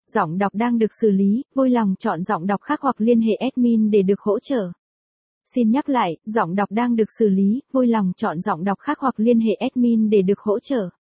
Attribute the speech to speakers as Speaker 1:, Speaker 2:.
Speaker 1: Giọng đọc đang được xử lý, vui lòng chọn giọng đọc khác hoặc liên hệ admin để được hỗ trợ. Xin nhắc lại, giọng đọc đang được xử lý, vui lòng chọn giọng đọc khác hoặc liên hệ admin để được hỗ trợ.